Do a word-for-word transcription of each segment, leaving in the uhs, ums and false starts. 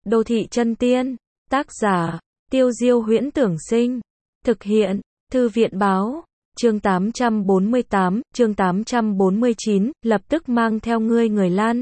Đô thị chân tiên, tác giả, Tiêu Diêu Huyễn Tưởng Sinh, thực hiện, Thư viện Báo, chương tám trăm bốn mươi tám, chương tám trăm bốn mươi chín, lập tức mang theo ngươi người lăn.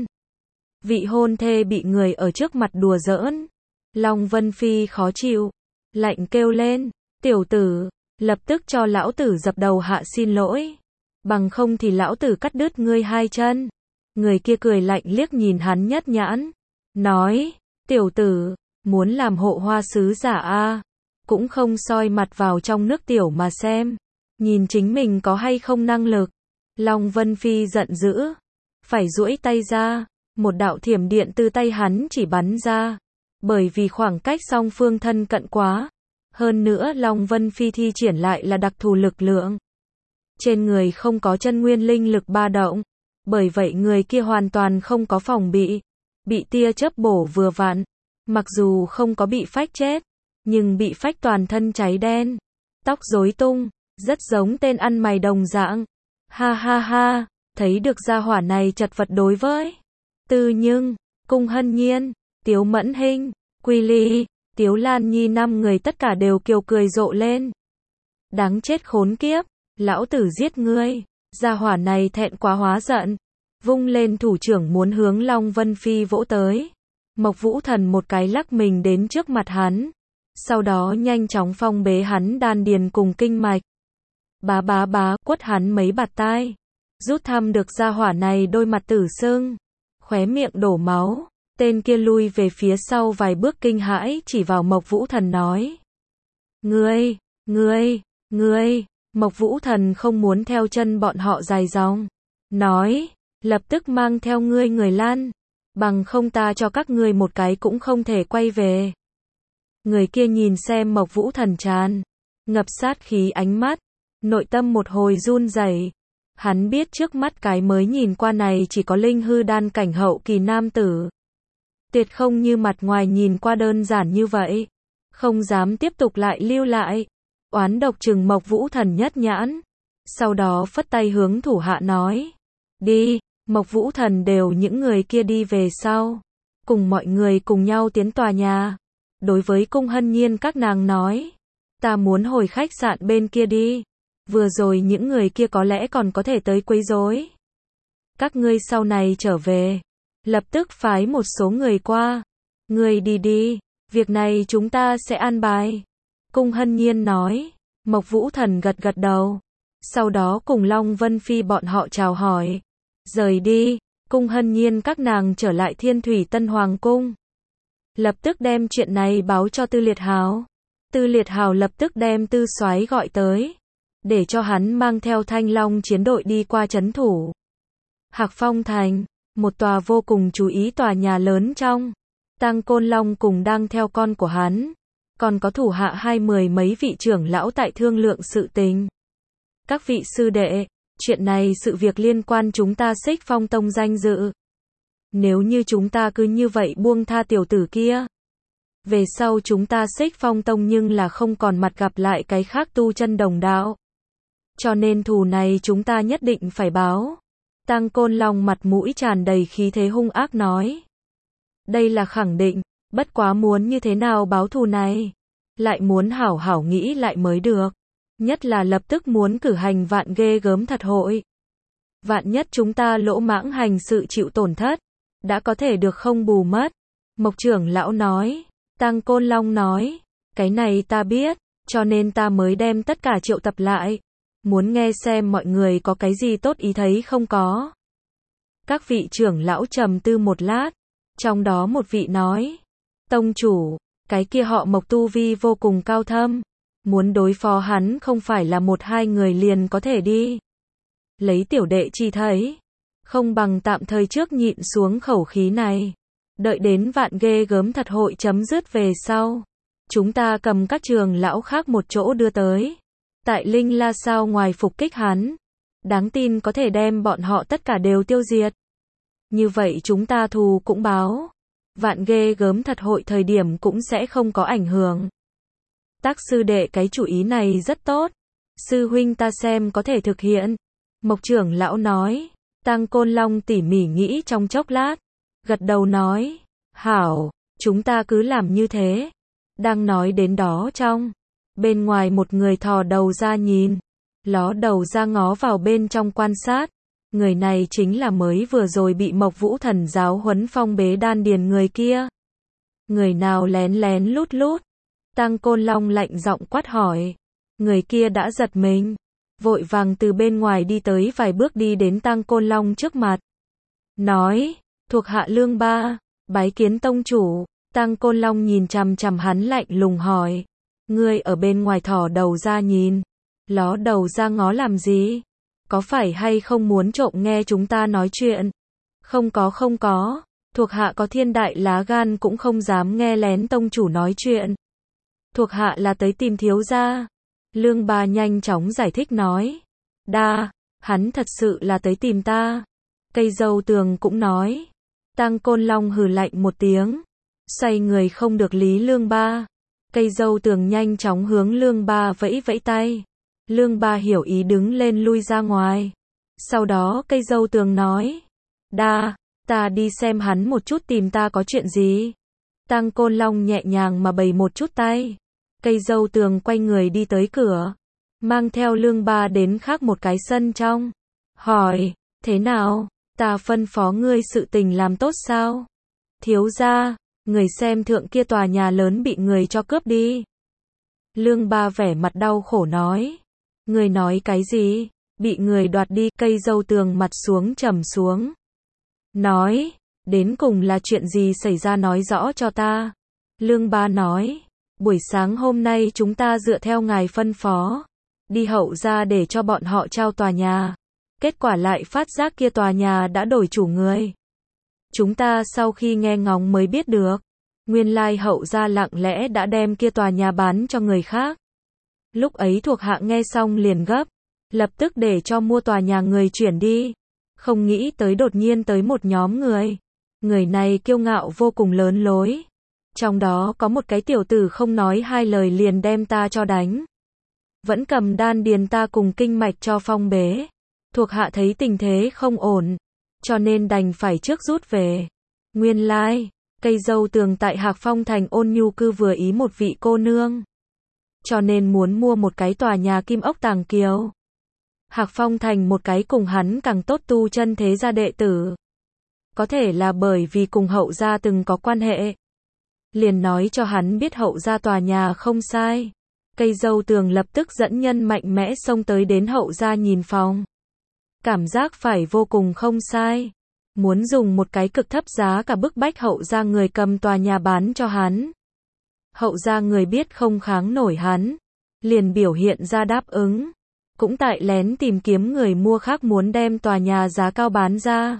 Vị hôn thê bị người ở trước mặt đùa giỡn. Long Vân Phi khó chịu, lạnh kêu lên, tiểu tử, lập tức cho lão tử dập đầu hạ xin lỗi. Bằng không thì lão tử cắt đứt ngươi hai chân. Người kia cười lạnh liếc nhìn hắn nhất nhãn, nói, tiểu tử, muốn làm hộ hoa sứ giả a, cũng không soi mặt vào trong nước tiểu mà xem, nhìn chính mình có hay không năng lực. Long Vân Phi giận dữ, phải duỗi tay ra, một đạo thiểm điện từ tay hắn chỉ bắn ra, bởi vì khoảng cách song phương thân cận quá. Hơn nữa Long Vân Phi thi triển lại là đặc thù lực lượng. Trên người không có chân nguyên linh lực ba động, bởi vậy người kia hoàn toàn không có phòng bị, bị tia chớp bổ vừa vặn, mặc dù không có bị phách chết, nhưng bị phách toàn thân cháy đen, tóc rối tung, rất giống tên ăn mày đồng dạng. Ha ha ha, thấy được gia hỏa này chật vật đối với Tư Nhưng, Cung Hân Nhiên, Tiếu Mẫn Hinh, Quy Ly, Tiếu Lan Nhi năm người tất cả đều kiều cười rộ lên. Đáng chết khốn kiếp, lão tử giết ngươi. Gia hỏa này thẹn quá hóa giận, vung lên thủ trưởng muốn hướng Long Vân Phi vỗ tới. Mộc Vũ Thần một cái lắc mình đến trước mặt hắn, sau đó nhanh chóng phong bế hắn đan điền cùng kinh mạch. Bá bá bá, quất hắn mấy bạt tai, rút thăm được gia hỏa này đôi mặt tử sưng, khóe miệng đổ máu. Tên kia lui về phía sau vài bước kinh hãi chỉ vào Mộc Vũ Thần nói, ngươi, ngươi, ngươi. Mộc Vũ Thần không muốn theo chân bọn họ dài dòng, nói, lập tức mang theo ngươi người lăn, bằng không ta cho các ngươi một cái cũng không thể quay về. Người kia nhìn xem Mộc Vũ Thần tràn ngập sát khí ánh mắt, nội tâm một hồi run rẩy. Hắn biết trước mắt cái mới nhìn qua này chỉ có linh hư đan cảnh hậu kỳ nam tử, tuyệt không như mặt ngoài nhìn qua đơn giản như vậy, không dám tiếp tục lại lưu lại. Oán độc trừng Mộc Vũ Thần nhất nhãn, sau đó phất tay hướng thủ hạ nói, đi. Mộc Vũ Thần đều những người kia đi về sau, cùng mọi người cùng nhau tiến tòa nhà. Đối với Cung Hân Nhiên các nàng nói, ta muốn hồi khách sạn bên kia đi, vừa rồi những người kia có lẽ còn có thể tới quấy rối. Các ngươi sau này trở về, lập tức phái một số người qua. Ngươi đi đi, việc này chúng ta sẽ an bài. Cung Hân Nhiên nói. Mộc Vũ Thần gật gật đầu, sau đó cùng Long Vân Phi bọn họ chào hỏi, rời đi. Cung Hân Nhiên các nàng trở lại Thiên Thủy Tân Hoàng Cung, lập tức đem chuyện này báo cho Tư Liệt Hào. Tư Liệt Hào lập tức đem Tư Soái gọi tới, để cho hắn mang theo Thanh Long chiến đội đi qua trấn thủ Hạc Phong Thành, một tòa vô cùng chú ý tòa nhà lớn trong. Tang Côn Long cùng đang theo con của hắn, còn có thủ hạ hai mười mấy vị trưởng lão tại thương lượng sự tình. Các vị sư đệ, chuyện này sự việc liên quan chúng ta Xích Phong Tông danh dự. Nếu như chúng ta cứ như vậy buông tha tiểu tử kia, về sau chúng ta Xích Phong Tông nhưng là không còn mặt gặp lại cái khác tu chân đồng đạo. Cho nên thù này chúng ta nhất định phải báo. Tang Côn Long mặt mũi tràn đầy khí thế hung ác nói. Đây là khẳng định. Bất quá muốn như thế nào báo thù này, lại muốn hảo hảo nghĩ lại mới được. Nhất là lập tức muốn cử hành vạn ghê gớm thật hội. Vạn nhất chúng ta lỗ mãng hành sự chịu tổn thất, đã có thể được không bù mất. Mộc trưởng lão nói. Tang Côn Long nói, cái này ta biết, cho nên ta mới đem tất cả triệu tập lại. Muốn nghe xem mọi người có cái gì tốt ý thấy không có. Các vị trưởng lão trầm tư một lát, trong đó một vị nói, tông chủ, cái kia họ Mộc tu vi vô cùng cao thâm, muốn đối phó hắn không phải là một hai người liền có thể đi. Lấy tiểu đệ chi thấy, không bằng tạm thời trước nhịn xuống khẩu khí này, đợi đến vạn ghê gớm thật hội chấm dứt về sau, chúng ta cầm các trường lão khác một chỗ đưa tới, tại Linh La Sao ngoài phục kích hắn, đáng tin có thể đem bọn họ tất cả đều tiêu diệt. Như vậy chúng ta thù cũng báo. Vạn ghê gớm thật hội thời điểm cũng sẽ không có ảnh hưởng. Tác sư đệ cái chủ ý này rất tốt. Sư huynh ta xem có thể thực hiện. Mộc trưởng lão nói. Tang Côn Long tỉ mỉ nghĩ trong chốc lát, gật đầu nói, hảo, Chúng ta cứ làm như thế. Đang nói đến đó trong. Bên ngoài một người thò đầu ra nhìn. Ló đầu ra ngó vào bên trong quan sát. Người này chính là mới vừa rồi bị Mộc Vũ Thần giáo huấn phong bế đan điền người kia. Người nào lén lén lút lút? Tăng Côn Long lạnh giọng quát hỏi. Người kia đã giật mình. Vội vàng từ bên ngoài đi tới vài bước đi đến Tăng Côn Long trước mặt. Nói, thuộc hạ Lương Ba, bái kiến tông chủ. Tăng Côn Long nhìn chằm chằm hắn lạnh lùng hỏi. Ngươi ở bên ngoài thò đầu ra nhìn. Ló đầu ra ngó làm gì? Có phải hay không muốn trộm nghe chúng ta nói chuyện? Không có không có. Thuộc hạ có thiên đại lá gan cũng không dám nghe lén tông chủ nói chuyện. Thuộc hạ là tới tìm thiếu gia. Lương Ba nhanh chóng giải thích nói. Đa, hắn thật sự là tới tìm ta. Cây dâu tường cũng nói. Tăng Côn Long hừ lạnh một tiếng. Xoay người không được lý Lương Ba. Cây dâu tường nhanh chóng hướng Lương Ba vẫy vẫy tay. Lương Ba hiểu ý đứng lên lui ra ngoài. Sau đó cây dâu tường nói. Đa, ta đi xem hắn một chút tìm ta có chuyện gì. Tăng Côn Long nhẹ nhàng mà bày một chút tay. Cây dâu tường quay người đi tới cửa. Mang theo Lương Ba đến khác một cái sân trong. Hỏi, thế nào? Ta phân phó ngươi sự tình làm tốt sao? Thiếu gia, người xem thượng kia tòa nhà lớn bị người cho cướp đi. Lương Ba vẻ mặt đau khổ nói. Người nói cái gì? Bị người đoạt đi. Cây dâu tường mặt xuống trầm xuống. Nói, đến cùng là chuyện gì xảy ra nói rõ cho ta. Lương Ba nói, buổi sáng hôm nay chúng ta dựa theo ngài phân phó. Đi Hậu gia để cho bọn họ trao tòa nhà. Kết quả lại phát giác kia tòa nhà đã đổi chủ người. Chúng ta sau khi nghe ngóng mới biết được. Nguyên lai Hậu gia lặng lẽ đã đem kia tòa nhà bán cho người khác. Lúc ấy thuộc hạ nghe xong liền gấp. Lập tức để cho mua tòa nhà người chuyển đi. Không nghĩ tới đột nhiên tới một nhóm người. Người này kiêu ngạo vô cùng lớn lối. Trong đó có một cái tiểu tử không nói hai lời liền đem ta cho đánh. Vẫn cầm đan điền ta cùng kinh mạch cho phong bế. Thuộc hạ thấy tình thế không ổn. Cho nên đành phải trước rút về. Nguyên lai, cây dâu tường tại Hạc Phong thành ôn nhu cư vừa ý một vị cô nương. Cho nên muốn mua một cái tòa nhà kim ốc tàng kiều. Hạc Phong thành một cái cùng hắn càng tốt tu chân thế gia đệ tử. Có thể là bởi vì cùng Hậu gia từng có quan hệ. Liền nói cho hắn biết Hậu gia tòa nhà không sai. Cây dâu tường lập tức dẫn nhân mạnh mẽ xông tới đến Hậu gia nhìn phòng. Cảm giác phải vô cùng không sai. Muốn dùng một cái cực thấp giá cả bức bách Hậu gia người cầm tòa nhà bán cho hắn. Hậu gia người biết không kháng nổi hắn. Liền biểu hiện ra đáp ứng. Cũng tại lén tìm kiếm người mua khác muốn đem tòa nhà giá cao bán ra.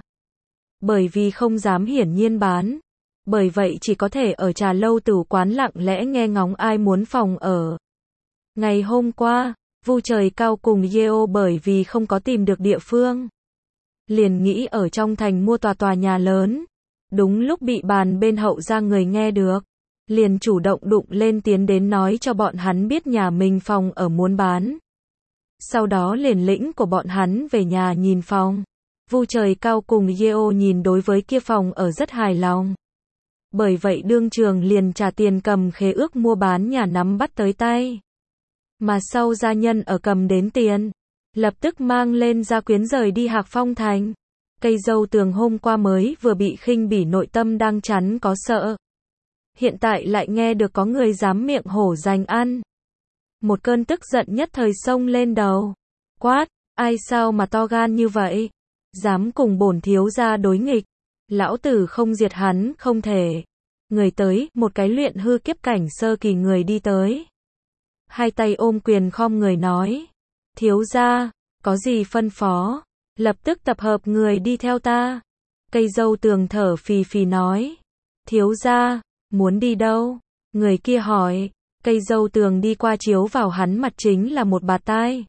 Bởi vì không dám hiển nhiên bán. Bởi vậy chỉ có thể ở trà lâu tử quán lặng lẽ nghe ngóng ai muốn phòng ở. Ngày hôm qua, Vu Trời Cao cùng Yeo bởi vì không có tìm được địa phương. Liền nghĩ ở trong thành mua tòa tòa nhà lớn. Đúng lúc bị bàn bên Hậu gia người nghe được. Liền chủ động đụng lên tiến đến nói cho bọn hắn biết nhà mình phòng ở muốn bán. Sau đó liền lĩnh của bọn hắn về nhà nhìn phòng. Vu Trời Cao cùng Yeo nhìn đối với kia phòng ở rất hài lòng. Bởi vậy đương trường liền trả tiền cầm khế ước mua bán nhà nắm bắt tới tay. Mà sau gia nhân ở cầm đến tiền. Lập tức mang lên gia quyến rời đi Hạc Phong thành. Cây dâu tường hôm qua mới vừa bị khinh bỉ nội tâm đang chắn có sợ. Hiện tại lại nghe được có người dám miệng hổ giành ăn. Một cơn tức giận nhất thời xông lên đầu. Quát, ai sao mà to gan như vậy? Dám cùng bổn thiếu gia đối nghịch. Lão tử không diệt hắn, không thể. Người tới, một cái luyện hư kiếp cảnh sơ kỳ người đi tới. Hai tay ôm quyền khom người nói. Thiếu gia, có gì phân phó? Lập tức tập hợp người đi theo ta. Cây dâu tường thở phì phì nói. Thiếu gia, muốn đi đâu? Người kia hỏi. Cây dâu tường đi qua chiếu vào hắn mặt chính là một bạt tai.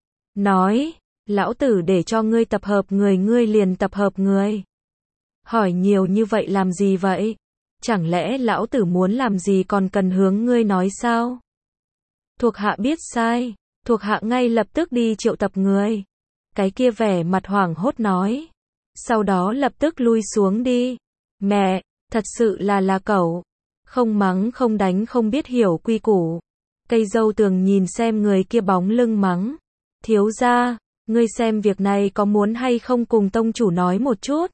Nói, lão tử để cho ngươi tập hợp người ngươi liền tập hợp người. Hỏi nhiều như vậy làm gì vậy? Chẳng lẽ lão tử muốn làm gì còn cần hướng ngươi nói sao? Thuộc hạ biết sai, thuộc hạ ngay lập tức đi triệu tập người. Cái kia vẻ mặt hoảng hốt nói. Sau đó lập tức lui xuống đi. Mẹ, thật sự là là cẩu. Không mắng không đánh không biết hiểu quy củ. Cây dâu tường nhìn xem người kia bóng lưng mắng. Thiếu gia, ngươi xem việc này có muốn hay không cùng tông chủ nói một chút.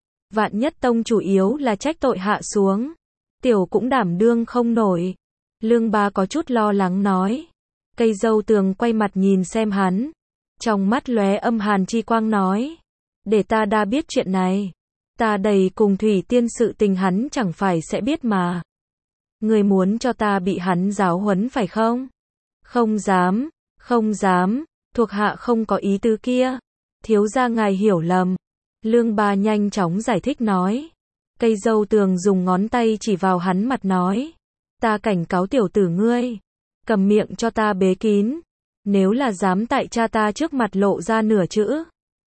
Vạn nhất tông chủ yếu là trách tội hạ xuống. Tiểu cũng đảm đương không nổi. Lương Bá có chút lo lắng nói. Cây dâu tường quay mặt nhìn xem hắn. Trong mắt lóe âm hàn chi quang nói. Để ta đa biết chuyện này. Ta đầy cùng Thủy Tiên sự tình hắn chẳng phải sẽ biết mà. Người muốn cho ta bị hắn giáo huấn phải không? Không dám, không dám, thuộc hạ không có ý tứ kia. Thiếu gia ngài hiểu lầm. Lương Bá nhanh chóng giải thích nói. Cây dâu tường dùng ngón tay chỉ vào hắn mặt nói. Ta cảnh cáo tiểu tử ngươi. Cầm miệng cho ta bế kín. Nếu là dám tại cha ta trước mặt lộ ra nửa chữ.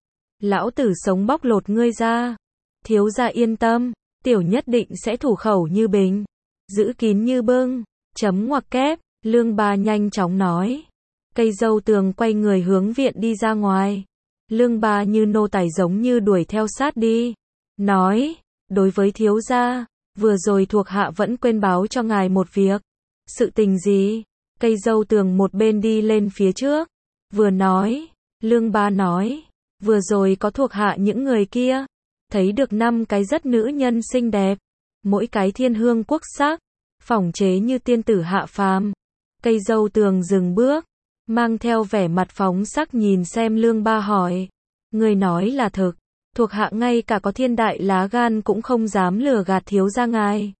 Lão tử sống bóc lột ngươi ra. Thiếu gia yên tâm. Tiểu nhất định sẽ thủ khẩu như bình. Giữ kín như bưng. Chấm ngoặc kép. Lương Bá nhanh chóng nói. Cây dâu tường quay người hướng viện đi ra ngoài. Lương Bá như nô tài giống như đuổi theo sát đi. Nói. Đối với thiếu gia. Vừa rồi thuộc hạ vẫn quên báo cho ngài một việc. Sự tình gì? Cây dâu tường một bên đi lên phía trước. Vừa nói. Lương Bá nói. Vừa rồi có thuộc hạ những người kia. Thấy được năm cái rất nữ nhân xinh đẹp. Mỗi cái thiên hương quốc sắc. Phỏng chế như tiên tử hạ phàm. Cây dâu tường dừng bước. Mang theo vẻ mặt phóng sắc nhìn xem Lương Bá hỏi. Người nói là thực. Thuộc hạ ngay cả có thiên đại lá gan cũng không dám lừa gạt thiếu gia ngài.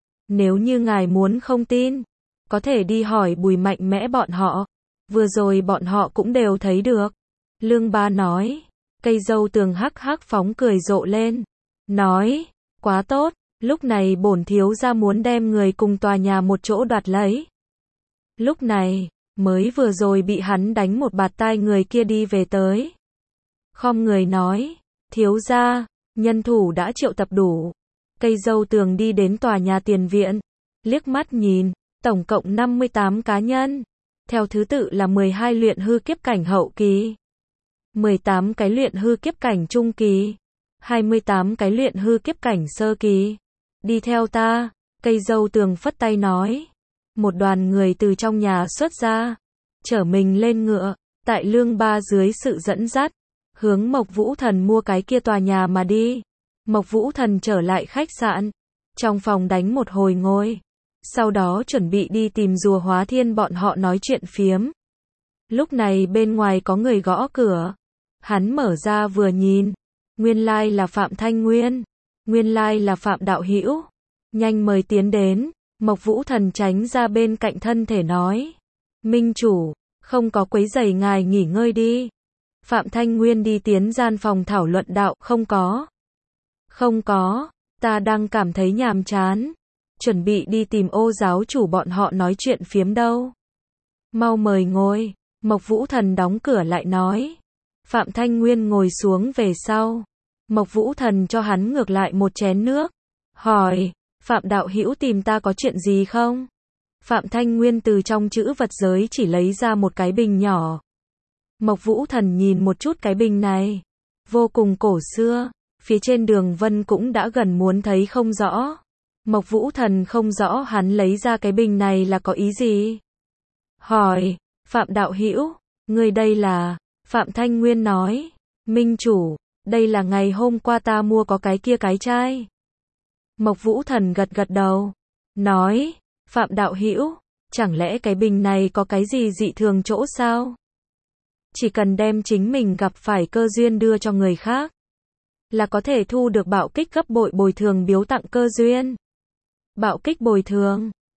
Nếu như ngài muốn không tin. Có thể đi hỏi Bùi Mạnh Mẽ bọn họ. Vừa rồi bọn họ cũng đều thấy được. Lương Bá nói. Cây dâu tường hắc hắc phóng cười rộ lên. Nói. Quá tốt. Lúc này bổn thiếu gia muốn đem người cùng tòa nhà một chỗ đoạt lấy. Lúc này. Mới vừa rồi bị hắn đánh một bạt tai người kia đi về tới. Khom người nói. Thiếu gia. Nhân thủ đã triệu tập đủ. Cây dâu tường đi đến tòa nhà tiền viện. Liếc mắt nhìn. Tổng cộng năm mươi tám cá nhân. Theo thứ tự là mười hai luyện hư kiếp cảnh hậu kỳ. mười tám cái luyện hư kiếp cảnh trung kỳ. hai mươi tám cái luyện hư kiếp cảnh sơ kỳ. Đi theo ta. Cây dâu tường phất tay nói. Một đoàn người từ trong nhà xuất ra. Chở mình lên ngựa. Tại Lương Bá dưới sự dẫn dắt. Hướng Mộc Vũ Thần mua cái kia tòa nhà mà đi. Mộc Vũ Thần trở lại khách sạn. Trong phòng đánh một hồi ngồi. Sau đó chuẩn bị đi tìm rùa Hóa Thiên bọn họ nói chuyện phiếm. Lúc này bên ngoài có người gõ cửa. Hắn mở ra vừa nhìn. Nguyên lai là Phạm Thanh Nguyên. Nguyên lai là Phạm Đạo Hữu. Nhanh mời tiến đến. Mộc Vũ Thần tránh ra bên cạnh thân thể nói. Minh chủ, không có quấy rầy ngài nghỉ ngơi đi. Phạm Thanh Nguyên đi tiến gian phòng thảo luận đạo. Không có. Không có. Ta đang cảm thấy nhàm chán. Chuẩn bị đi tìm Ô giáo chủ bọn họ nói chuyện phiếm đâu. Mau mời ngồi. Mộc Vũ Thần đóng cửa lại nói. Phạm Thanh Nguyên ngồi xuống về sau. Mộc Vũ Thần cho hắn ngược lại một chén nước. Hỏi. Phạm đạo hữu tìm ta có chuyện gì không? Phạm Thanh Nguyên từ trong chữ vật giới chỉ lấy ra một cái bình nhỏ. Mộc Vũ Thần nhìn một chút cái bình này. Vô cùng cổ xưa. Phía trên đường vân cũng đã gần muốn thấy không rõ. Mộc Vũ Thần không rõ hắn lấy ra cái bình này là có ý gì. Hỏi. Phạm đạo hữu. Người đây là. Phạm Thanh Nguyên nói. Minh chủ. Đây là ngày hôm qua ta mua có cái kia cái chai. Mộc Vũ Thần gật gật đầu. Nói. Phạm đạo hữu. Chẳng lẽ cái bình này có cái gì dị thường chỗ sao? Chỉ cần đem chính mình gặp phải cơ duyên đưa cho người khác. Là có thể thu được bạo kích gấp bội bồi thường biếu tặng cơ duyên. Bạo kích bồi thường.